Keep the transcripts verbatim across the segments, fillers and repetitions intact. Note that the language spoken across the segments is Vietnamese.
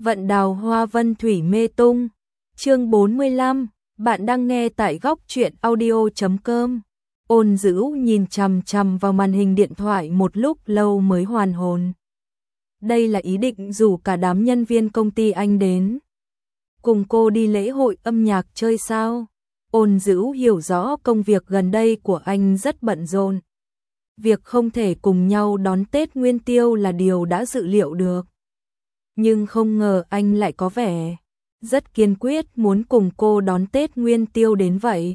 Vận đào hoa vân thủy mê tung. Chương bốn mươi lăm, bạn đang nghe tại góc truyện audio chấm com. Ôn Dữu nhìn chằm chằm vào màn hình điện thoại một lúc lâu mới hoàn hồn. Đây là ý định rủ cả đám nhân viên công ty anh đến cùng cô đi lễ hội âm nhạc chơi sao? Ôn Dữu hiểu rõ công việc gần đây của anh rất bận rộn. Việc không thể cùng nhau đón Tết Nguyên Tiêu là điều đã dự liệu được. Nhưng không ngờ anh lại có vẻ rất kiên quyết muốn cùng cô đón Tết Nguyên Tiêu đến vậy.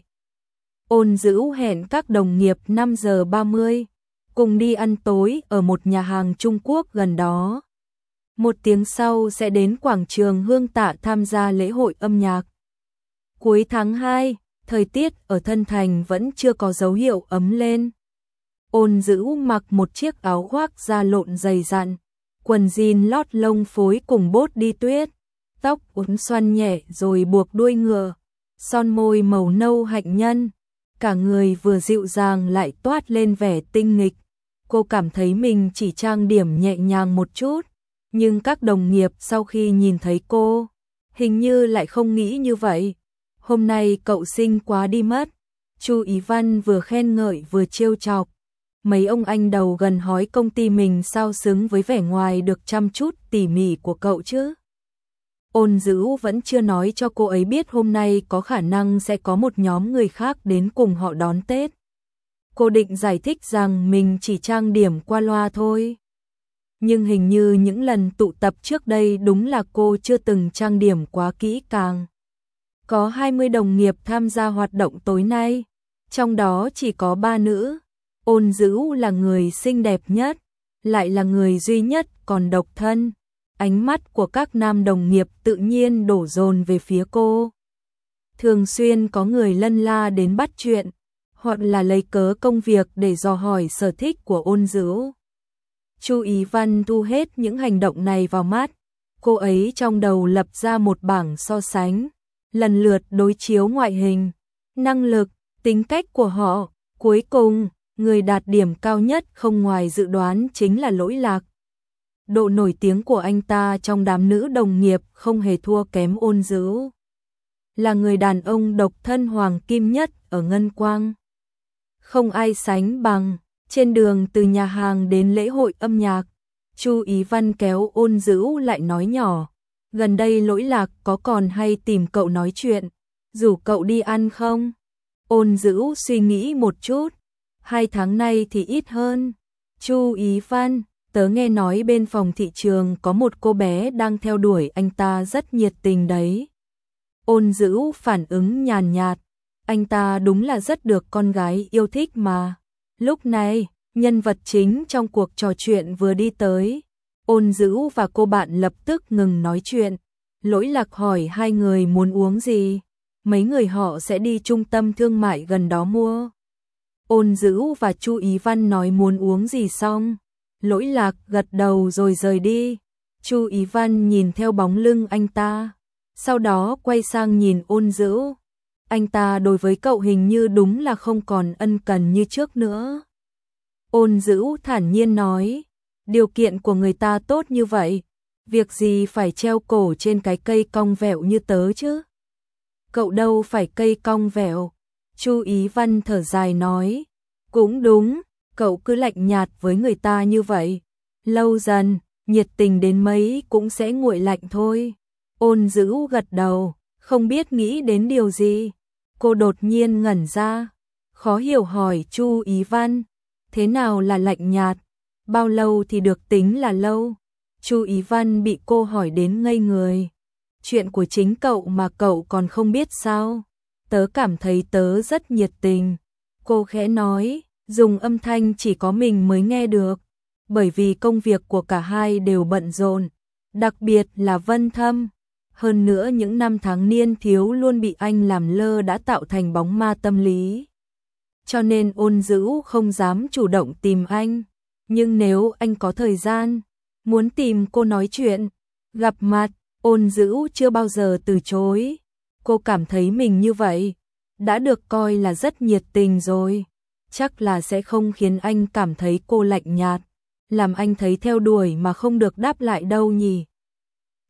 Ôn Dữu hẹn các đồng nghiệp năm giờ ba mươi cùng đi ăn tối ở một nhà hàng Trung Quốc gần đó. Một tiếng sau sẽ đến quảng trường Hương Tạ tham gia lễ hội âm nhạc. Cuối tháng hai, thời tiết ở Thân Thành vẫn chưa có dấu hiệu ấm lên. Ôn Dữu mặc một chiếc áo khoác da lộn dày dặn, quần jean lót lông phối cùng bốt đi tuyết, tóc uốn xoăn nhẹ rồi buộc đuôi ngựa, son môi màu nâu hạnh nhân, cả người vừa dịu dàng lại toát lên vẻ tinh nghịch. Cô cảm thấy mình chỉ trang điểm nhẹ nhàng một chút, nhưng các đồng nghiệp sau khi nhìn thấy cô, hình như lại không nghĩ như vậy. Hôm nay cậu xinh quá đi mất. Chu Ý Văn vừa khen ngợi vừa trêu chọc. Mấy ông anh đầu gần hói công ty mình sao xứng với vẻ ngoài được chăm chút tỉ mỉ của cậu chứ. Ôn Dữu vẫn chưa nói cho cô ấy biết hôm nay có khả năng sẽ có một nhóm người khác đến cùng họ đón Tết. Cô định giải thích rằng mình chỉ trang điểm qua loa thôi. Nhưng hình như những lần tụ tập trước đây đúng là cô chưa từng trang điểm quá kỹ càng. Có hai mươi đồng nghiệp tham gia hoạt động tối nay, trong đó chỉ có ba nữ. Ôn Dữu là người xinh đẹp nhất, lại là người duy nhất còn độc thân. Ánh mắt của các nam đồng nghiệp tự nhiên đổ dồn về phía cô. Thường xuyên có người lân la đến bắt chuyện, hoặc là lấy cớ công việc để dò hỏi sở thích của Ôn Dữu. Chu Ý Văn thu hết những hành động này vào mắt. Cô ấy trong đầu lập ra một bảng so sánh, lần lượt đối chiếu ngoại hình, năng lực, tính cách của họ. Cuối cùng, người đạt điểm cao nhất không ngoài dự đoán chính là Lỗi Lạc. Độ nổi tiếng của anh ta trong đám nữ đồng nghiệp không hề thua kém Ôn Dữu. Là người đàn ông độc thân hoàng kim nhất ở Ngân Quang. Không ai sánh bằng. Trên đường từ nhà hàng đến lễ hội âm nhạc, Chu Ý Văn kéo Ôn Dữu lại nói nhỏ. Gần đây Lỗi Lạc có còn hay tìm cậu nói chuyện, rủ cậu đi ăn không? Ôn Dữu suy nghĩ một chút. Hai tháng nay thì ít hơn. Chu Ý Văn, tớ nghe nói bên phòng thị trường có một cô bé đang theo đuổi anh ta rất nhiệt tình đấy. Ôn Dữu phản ứng nhàn nhạt. Anh ta đúng là rất được con gái yêu thích mà. Lúc này, nhân vật chính trong cuộc trò chuyện vừa đi tới. Ôn Dữu và cô bạn lập tức ngừng nói chuyện. Lỗi Lạc hỏi hai người muốn uống gì. Mấy người họ sẽ đi trung tâm thương mại gần đó mua. Ôn Dữu và Chu Ý Văn nói muốn uống gì xong. Lỗi Lạc gật đầu rồi rời đi. Chu Ý Văn nhìn theo bóng lưng anh ta. Sau đó quay sang nhìn Ôn Dữu. Anh ta đối với cậu hình như đúng là không còn ân cần như trước nữa. Ôn Dữu thản nhiên nói. Điều kiện của người ta tốt như vậy, việc gì phải treo cổ trên cái cây cong vẹo như tớ chứ? Cậu đâu phải cây cong vẹo. Chu Ý Văn thở dài nói. Cũng đúng, cậu cứ lạnh nhạt với người ta như vậy. Lâu dần, nhiệt tình đến mấy cũng sẽ nguội lạnh thôi. Ôn Dữu gật đầu, không biết nghĩ đến điều gì. Cô đột nhiên ngẩn ra, khó hiểu hỏi Chu Ý Văn. Thế nào là lạnh nhạt? Bao lâu thì được tính là lâu? Chu Ý Văn bị cô hỏi đến ngây người. Chuyện của chính cậu mà cậu còn không biết sao? Tớ cảm thấy tớ rất nhiệt tình. Cô khẽ nói, dùng âm thanh chỉ có mình mới nghe được. Bởi vì công việc của cả hai đều bận rộn, đặc biệt là Vân Thâm. Hơn nữa những năm tháng niên thiếu luôn bị anh làm lơ đã tạo thành bóng ma tâm lý. Cho nên Ôn Dữu không dám chủ động tìm anh. Nhưng nếu anh có thời gian, muốn tìm cô nói chuyện, gặp mặt, Ôn Dữu chưa bao giờ từ chối. Cô cảm thấy mình như vậy, đã được coi là rất nhiệt tình rồi. Chắc là sẽ không khiến anh cảm thấy cô lạnh nhạt, làm anh thấy theo đuổi mà không được đáp lại đâu nhỉ.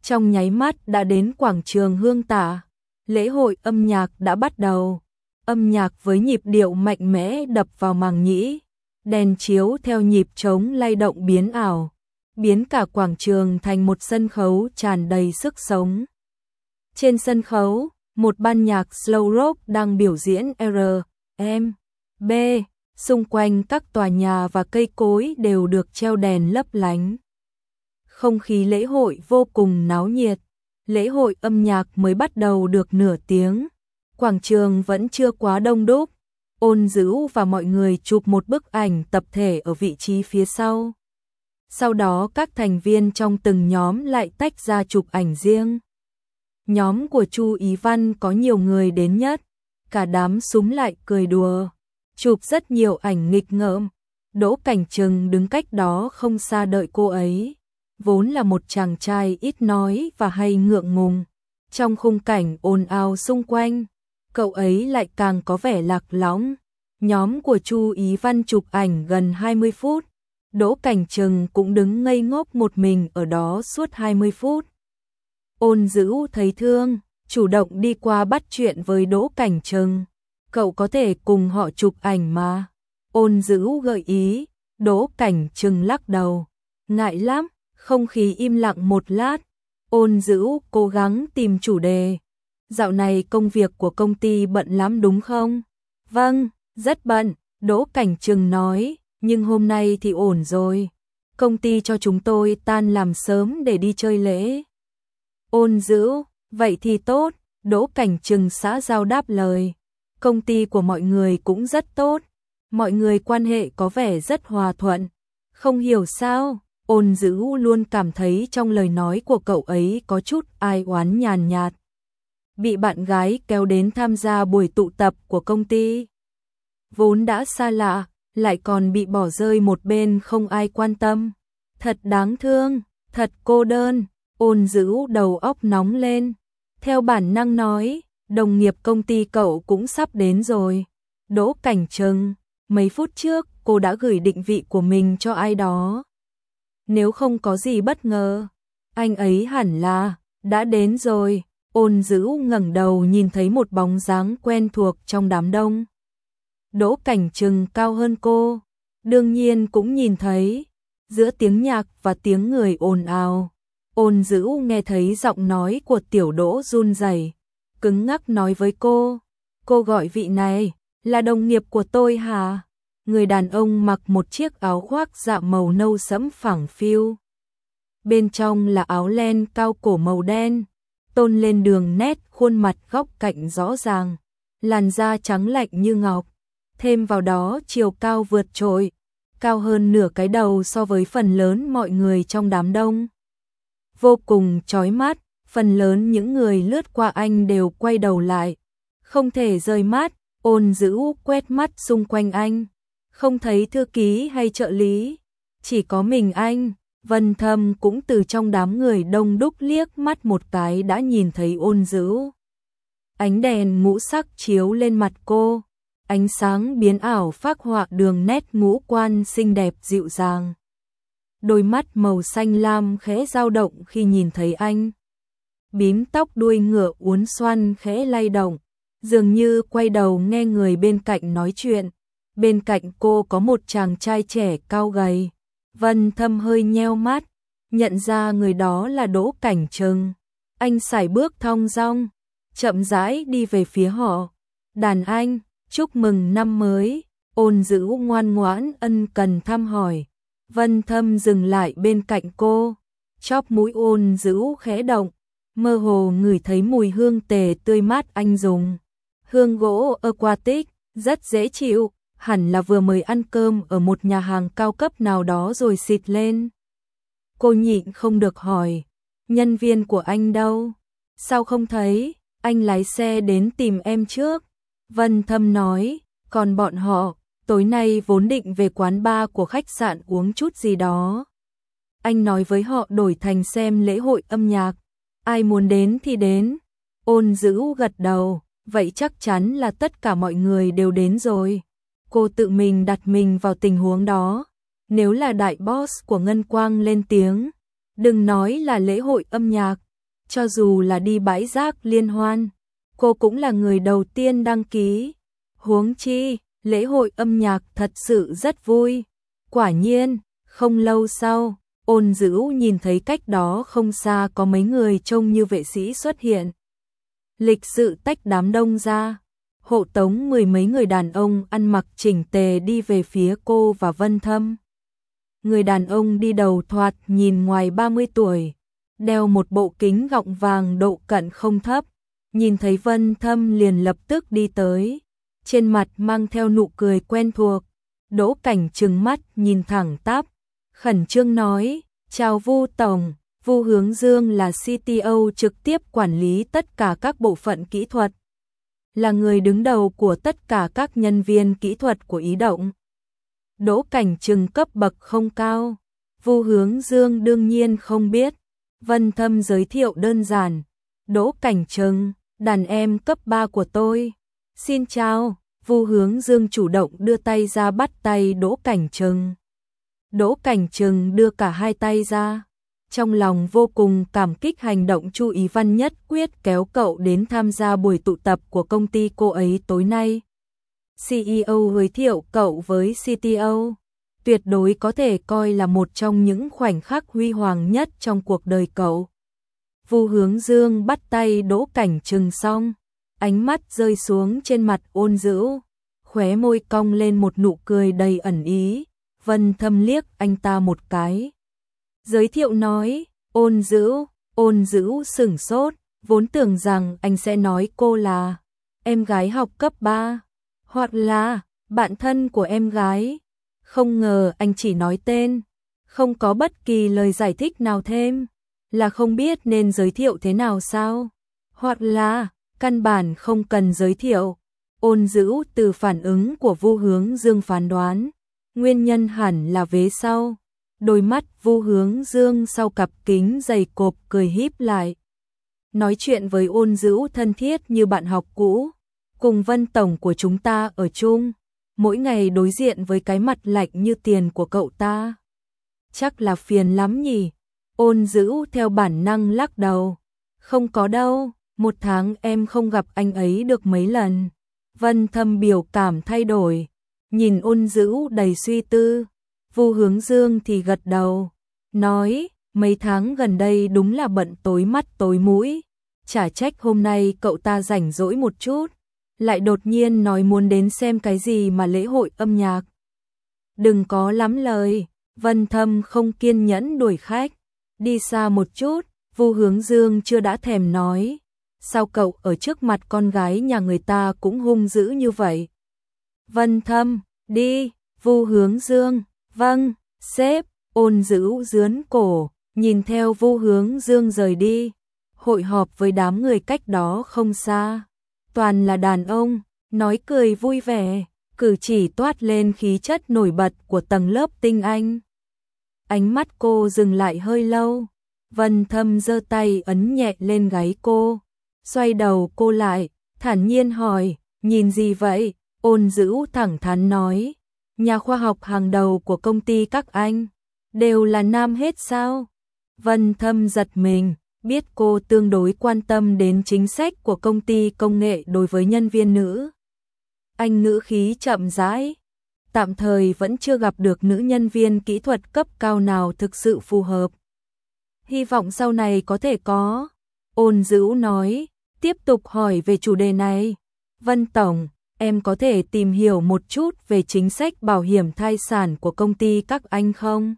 trong nháy mắt đã đến quảng trường Hương Tả. Lễ hội âm nhạc đã bắt đầu. Âm nhạc với nhịp điệu mạnh mẽ đập vào màng nhĩ, đèn chiếu theo nhịp trống lay động biến ảo, biến cả quảng trường thành một sân khấu tràn đầy sức sống. Trên sân khấu, một ban nhạc slow rock đang biểu diễn R, M, B, xung quanh các tòa nhà và cây cối đều được treo đèn lấp lánh. Không khí lễ hội vô cùng náo nhiệt. Lễ hội âm nhạc mới bắt đầu được nửa tiếng, quảng trường vẫn chưa quá đông đúc. Ôn Dữ và mọi người chụp một bức ảnh tập thể ở vị trí phía sau. Sau đó các thành viên trong từng nhóm lại tách ra chụp ảnh riêng. Nhóm của Chu Ý Văn có nhiều người đến nhất, cả đám súm lại cười đùa, chụp rất nhiều ảnh nghịch ngợm. Đỗ Cảnh Trừng đứng cách đó không xa đợi cô ấy, vốn là một chàng trai ít nói và hay ngượng ngùng. Trong khung cảnh ồn ào xung quanh, cậu ấy lại càng có vẻ lạc lõng. Nhóm của Chu Ý Văn chụp ảnh gần hai mươi phút, Đỗ Cảnh Trừng cũng đứng ngây ngốc một mình ở đó suốt hai mươi phút. Ôn Dữ thấy thương, chủ động đi qua bắt chuyện với Đỗ Cảnh Trừng. Cậu có thể cùng họ chụp ảnh mà. Ôn Dữ gợi ý, Đỗ Cảnh Trừng lắc đầu. Ngại lắm, không khí im lặng một lát. Ôn Dữ cố gắng tìm chủ đề. Dạo này công việc của công ty bận lắm đúng không? Vâng, rất bận, Đỗ Cảnh Trừng nói, nhưng hôm nay thì ổn rồi. Công ty cho chúng tôi tan làm sớm để đi chơi lễ. Ôn Dữ, vậy thì tốt, Đỗ Cảnh Trừng xã giao đáp lời. Công ty của mọi người cũng rất tốt, mọi người quan hệ có vẻ rất hòa thuận. Không hiểu sao, Ôn Dữ luôn cảm thấy trong lời nói của cậu ấy có chút ai oán nhàn nhạt. Bị bạn gái kéo đến tham gia buổi tụ tập của công ty. Vốn đã xa lạ, lại còn bị bỏ rơi một bên không ai quan tâm. Thật đáng thương, thật cô đơn. Ôn Dữ đầu óc nóng lên. Theo bản năng nói, đồng nghiệp công ty cậu cũng sắp đến rồi. Đỗ Cảnh Trừng, mấy phút trước cô đã gửi định vị của mình cho ai đó. Nếu không có gì bất ngờ, anh ấy hẳn là đã đến rồi. Ôn Dữ ngẩng đầu nhìn thấy một bóng dáng quen thuộc trong đám đông. Đỗ Cảnh Trừng cao hơn cô, đương nhiên cũng nhìn thấy. Giữa tiếng nhạc và tiếng người ồn ào, Ôn Dữ nghe thấy giọng nói của Tiểu Đỗ run rẩy, cứng ngắc nói với cô, cô gọi vị này là đồng nghiệp của tôi hả? Người đàn ông mặc một chiếc áo khoác dạ màu nâu sẫm phẳng phiu. Bên trong là áo len cao cổ màu đen, tôn lên đường nét khuôn mặt góc cạnh rõ ràng, làn da trắng lạnh như ngọc, thêm vào đó chiều cao vượt trội, cao hơn nửa cái đầu so với phần lớn mọi người trong đám đông. Vô cùng chói mắt, phần lớn những người lướt qua anh đều quay đầu lại, không thể rời mắt. Ôn Dữ quét mắt xung quanh anh, không thấy thư ký hay trợ lý, chỉ có mình anh. Vân Thâm cũng từ trong đám người đông đúc liếc mắt một cái đã nhìn thấy Ôn Dữ. Ánh đèn ngũ sắc chiếu lên mặt cô, ánh sáng biến ảo phác họa đường nét ngũ quan xinh đẹp dịu dàng. Đôi mắt màu xanh lam khẽ dao động khi nhìn thấy anh. Bím tóc đuôi ngựa uốn xoăn khẽ lay động, dường như quay đầu nghe người bên cạnh nói chuyện. Bên cạnh cô có một chàng trai trẻ cao gầy. Vân Thâm hơi nheo mắt, nhận ra người đó là Đỗ Cảnh Trừng. Anh sải bước thong dong, chậm rãi đi về phía họ. Đàn anh, chúc mừng năm mới. Ôn Dữ ngoan ngoãn ân cần thăm hỏi. Vân Thâm dừng lại bên cạnh cô, chóp mũi Ôn Dữ khẽ động, mơ hồ ngửi thấy mùi hương tề tươi mát anh dùng. Hương gỗ aquatic, rất dễ chịu, hẳn là vừa mới ăn cơm ở một nhà hàng cao cấp nào đó rồi xịt lên. Cô nhịn không được hỏi, nhân viên của anh đâu? Sao không thấy? Anh lái xe đến tìm em trước. Vân Thâm nói, còn bọn họ, tối nay vốn định về quán bar của khách sạn uống chút gì đó. Anh nói với họ đổi thành xem lễ hội âm nhạc, ai muốn đến thì đến. Ôn Dữ gật đầu, vậy chắc chắn là tất cả mọi người đều đến rồi. Cô tự mình đặt mình vào tình huống đó. Nếu là đại boss của Ngân Quang lên tiếng, đừng nói là lễ hội âm nhạc, cho dù là đi bãi rác liên hoan, cô cũng là người đầu tiên đăng ký. Huống chi, lễ hội âm nhạc thật sự rất vui. Quả nhiên, không lâu sau, Ôn Dữ nhìn thấy cách đó không xa có mấy người trông như vệ sĩ xuất hiện. Lịch sự tách đám đông ra, hộ tống mười mấy người đàn ông ăn mặc chỉnh tề đi về phía cô và Vân Thâm. Người đàn ông đi đầu thoạt nhìn ngoài ba mươi tuổi, đeo một bộ kính gọng vàng độ cận không thấp, nhìn thấy Vân Thâm liền lập tức đi tới, trên mặt mang theo nụ cười quen thuộc. Đỗ Cảnh trừng mắt nhìn thẳng tắp, khẩn trương nói, chào Vu Tổng. Vu Hướng Dương là xê tê ô trực tiếp quản lý tất cả các bộ phận kỹ thuật, là người đứng đầu của tất cả các nhân viên kỹ thuật của Ý Động. Đỗ Cảnh Trừng cấp bậc không cao, Vu Hướng Dương đương nhiên không biết. Vân Thâm giới thiệu đơn giản, Đỗ Cảnh Trừng, đàn em cấp ba của tôi. Xin chào. Vu Hướng Dương chủ động đưa tay ra bắt tay Đỗ Cảnh Trừng. Đỗ Cảnh Trừng đưa cả hai tay ra, trong lòng vô cùng cảm kích hành động Chu Ý Văn nhất quyết kéo cậu đến tham gia buổi tụ tập của công ty cô ấy tối nay. xê e ô giới thiệu cậu với xê tê ô, tuyệt đối có thể coi là một trong những khoảnh khắc huy hoàng nhất trong cuộc đời cậu. Vu Hướng Dương bắt tay Đỗ Cảnh Trừng xong, ánh mắt rơi xuống trên mặt Ôn Dữ, khóe môi cong lên một nụ cười đầy ẩn ý. Vân Thâm liếc anh ta một cái, giới thiệu nói, Ôn Dữ. Ôn Dữ sửng sốt, vốn tưởng rằng anh sẽ nói cô là em gái học cấp ba, hoặc là bạn thân của em gái. Không ngờ anh chỉ nói tên, không có bất kỳ lời giải thích nào thêm. Là không biết nên giới thiệu thế nào sao? Hoặc là căn bản không cần giới thiệu. Ôn Dữ từ phản ứng của Vu Hướng Dương phán đoán, nguyên nhân hẳn là vế sau. Đôi mắt Vu Hướng Dương sau cặp kính dày cộp cười híp lại. Nói chuyện với Ôn Dữ thân thiết như bạn học cũ. Cùng Vân Tổng của chúng ta ở chung, mỗi ngày đối diện với cái mặt lạnh như tiền của cậu ta. Chắc là phiền lắm nhỉ? Ôn Dữ theo bản năng lắc đầu. Không có đâu, một tháng em không gặp anh ấy được mấy lần. Vân Thâm biểu cảm thay đổi, nhìn Ôn Dữ đầy suy tư. Vu Hướng Dương thì gật đầu, nói, mấy tháng gần đây đúng là bận tối mắt tối mũi. Chả trách hôm nay cậu ta rảnh rỗi một chút, lại đột nhiên nói muốn đến xem cái gì mà lễ hội âm nhạc. Đừng có lắm lời. Vân Thâm không kiên nhẫn đuổi khách. Đi xa một chút. Vu Hướng Dương chưa đã thèm nói, sao cậu ở trước mặt con gái nhà người ta cũng hung dữ như vậy? Vân Thâm, đi. Vu Hướng Dương, vâng, sếp. Ôn Dữ dướn cổ, nhìn theo Vu Hướng Dương rời đi. Hội họp với đám người cách đó không xa, toàn là đàn ông, nói cười vui vẻ, cử chỉ toát lên khí chất nổi bật của tầng lớp tinh anh. Ánh mắt cô dừng lại hơi lâu. Vân Thâm giơ tay ấn nhẹ lên gáy cô, xoay đầu cô lại, thản nhiên hỏi, nhìn gì vậy? Ôn Dữ thẳng thắn nói, nhà khoa học hàng đầu của công ty các anh, đều là nam hết sao? Vân Thâm giật mình, biết cô tương đối quan tâm đến chính sách của công ty công nghệ đối với nhân viên nữ. Anh ngữ khí chậm rãi, tạm thời vẫn chưa gặp được nữ nhân viên kỹ thuật cấp cao nào thực sự phù hợp. Hy vọng sau này có thể có. Ôn Dữ nói, tiếp tục hỏi về chủ đề này. Vân Tổng, em có thể tìm hiểu một chút về chính sách bảo hiểm thai sản của công ty các anh không?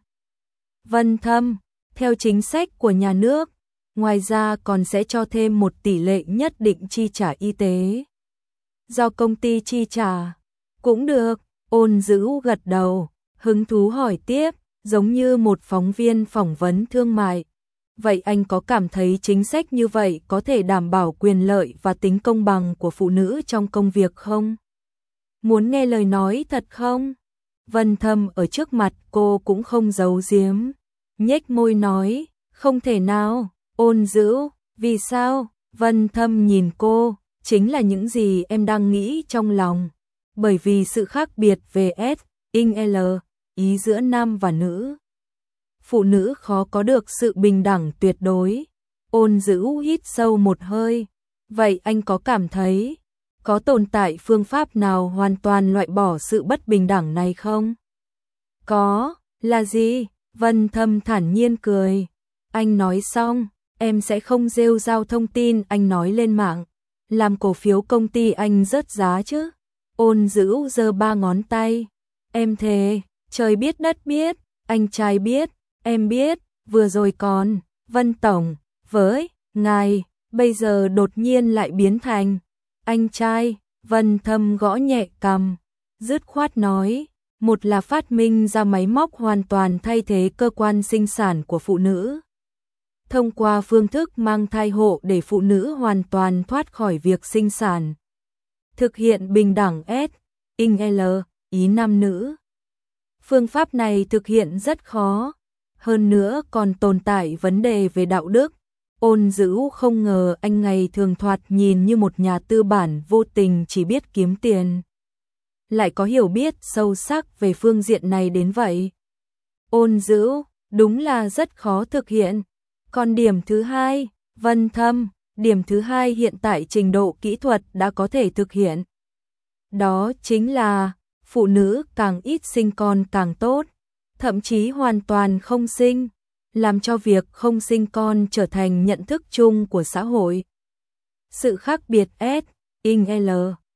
Vân Thâm, theo chính sách của nhà nước, ngoài ra còn sẽ cho thêm một tỷ lệ nhất định chi trả y tế. Do công ty chi trả, cũng được. Ôn Dữ gật đầu, hứng thú hỏi tiếp, giống như một phóng viên phỏng vấn thương mại. Vậy anh có cảm thấy chính sách như vậy có thể đảm bảo quyền lợi và tính công bằng của phụ nữ trong công việc không? Muốn nghe lời nói thật không? Vân Thâm ở trước mặt cô cũng không giấu giếm, nhếch môi nói, không thể nào. Ôn Dữ, vì sao? Vân Thâm nhìn cô, chính là những gì em đang nghĩ trong lòng. Bởi vì sự khác biệt về S, in L, ý giữa nam và nữ. Phụ nữ khó có được sự bình đẳng tuyệt đối. Ôn Dữ hít sâu một hơi. Vậy anh có cảm thấy có tồn tại phương pháp nào hoàn toàn loại bỏ sự bất bình đẳng này không? Có, là gì? Vân Thâm thản nhiên cười. Anh nói xong, em sẽ không rêu rao thông tin anh nói lên mạng, làm cổ phiếu công ty anh rớt giá chứ. Ôn Dữ giơ ba ngón tay. Em thề, trời biết đất biết, anh trai biết, em biết, vừa rồi còn, Vân Tổng, với, ngài, bây giờ đột nhiên lại biến thành, anh trai. Vân Thâm gõ nhẹ cằm, dứt khoát nói, một là phát minh ra máy móc hoàn toàn thay thế cơ quan sinh sản của phụ nữ, thông qua phương thức mang thai hộ để phụ nữ hoàn toàn thoát khỏi việc sinh sản, thực hiện bình đẳng S, in L, ý nam nữ. Phương pháp này thực hiện rất khó, hơn nữa còn tồn tại vấn đề về đạo đức. Ôn Dữ không ngờ anh ngày thường thoạt nhìn như một nhà tư bản vô tình chỉ biết kiếm tiền, lại có hiểu biết sâu sắc về phương diện này đến vậy. Ôn Dữ, đúng là rất khó thực hiện. Còn điểm thứ hai, Vân Thâm, điểm thứ hai hiện tại trình độ kỹ thuật đã có thể thực hiện. Đó chính là, phụ nữ càng ít sinh con càng tốt, thậm chí hoàn toàn không sinh, làm cho việc không sinh con trở thành nhận thức chung của xã hội. Sự khác biệt S, in L,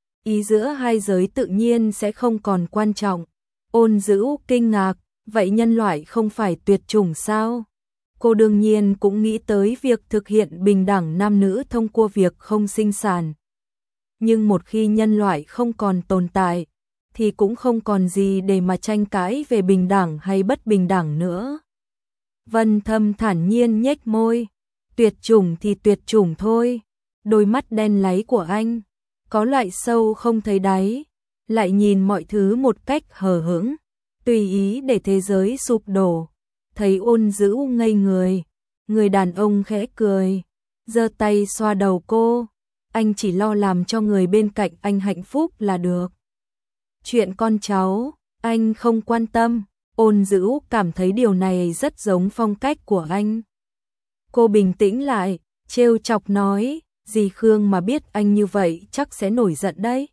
ý giữa hai giới tự nhiên sẽ không còn quan trọng. Ôn Dữ kinh ngạc, vậy nhân loại không phải tuyệt chủng sao? Cô đương nhiên cũng nghĩ tới việc thực hiện bình đẳng nam nữ thông qua việc không sinh sản. Nhưng một khi nhân loại không còn tồn tại, thì cũng không còn gì để mà tranh cãi về bình đẳng hay bất bình đẳng nữa. Vân Thâm thản nhiên nhếch môi, tuyệt chủng thì tuyệt chủng thôi. Đôi mắt đen láy của anh có loại sâu không thấy đáy, lại nhìn mọi thứ một cách hờ hững, tùy ý để thế giới sụp đổ. Thấy Ôn Dữ ngây người, người đàn ông khẽ cười, giơ tay xoa đầu cô. Anh chỉ lo làm cho người bên cạnh anh hạnh phúc là được. Chuyện con cháu, anh không quan tâm. Ôn Dữ cảm thấy điều này rất giống phong cách của anh. Cô bình tĩnh lại, trêu chọc nói, dì Khương mà biết anh như vậy chắc sẽ nổi giận đấy.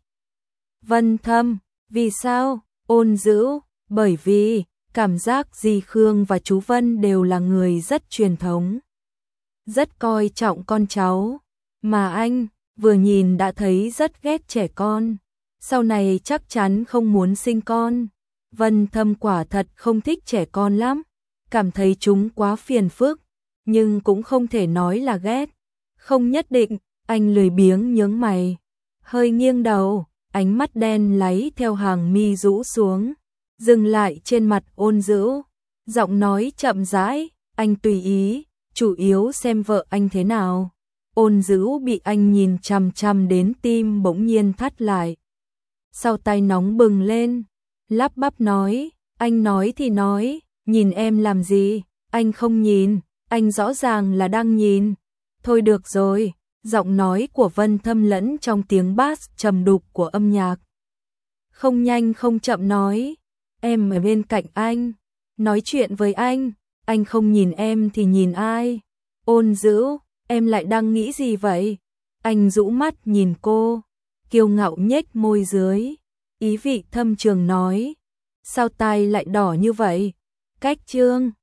Vân Thâm, vì sao? Ôn Dữ, bởi vì cảm giác dì Khương và chú Vân đều là người rất truyền thống, rất coi trọng con cháu, mà anh vừa nhìn đã thấy rất ghét trẻ con, sau này chắc chắn không muốn sinh con. Vân Thâm quả thật không thích trẻ con lắm, cảm thấy chúng quá phiền phức, nhưng cũng không thể nói là ghét. Không nhất định, anh lười biếng nhướng mày, hơi nghiêng đầu, ánh mắt đen láy theo hàng mi rũ xuống, dừng lại trên mặt Ôn Dữ, giọng nói chậm rãi, anh tùy ý, chủ yếu xem vợ anh thế nào. Ôn Dữ bị anh nhìn chằm chằm đến tim bỗng nhiên thắt lại. Sau tay nóng bừng lên, lắp bắp nói, anh nói thì nói, nhìn em làm gì, anh không nhìn, anh rõ ràng là đang nhìn. Thôi được rồi, giọng nói của Vân Thâm lẫn trong tiếng bass trầm đục của âm nhạc. Không nhanh không chậm nói, em ở bên cạnh anh, nói chuyện với anh, anh không nhìn em thì nhìn ai? Ôn Dữ, em lại đang nghĩ gì vậy? Anh rũ mắt nhìn cô, kiêu ngạo nhếch môi dưới, ý vị thâm trường nói, sao tai lại đỏ như vậy? Cách trương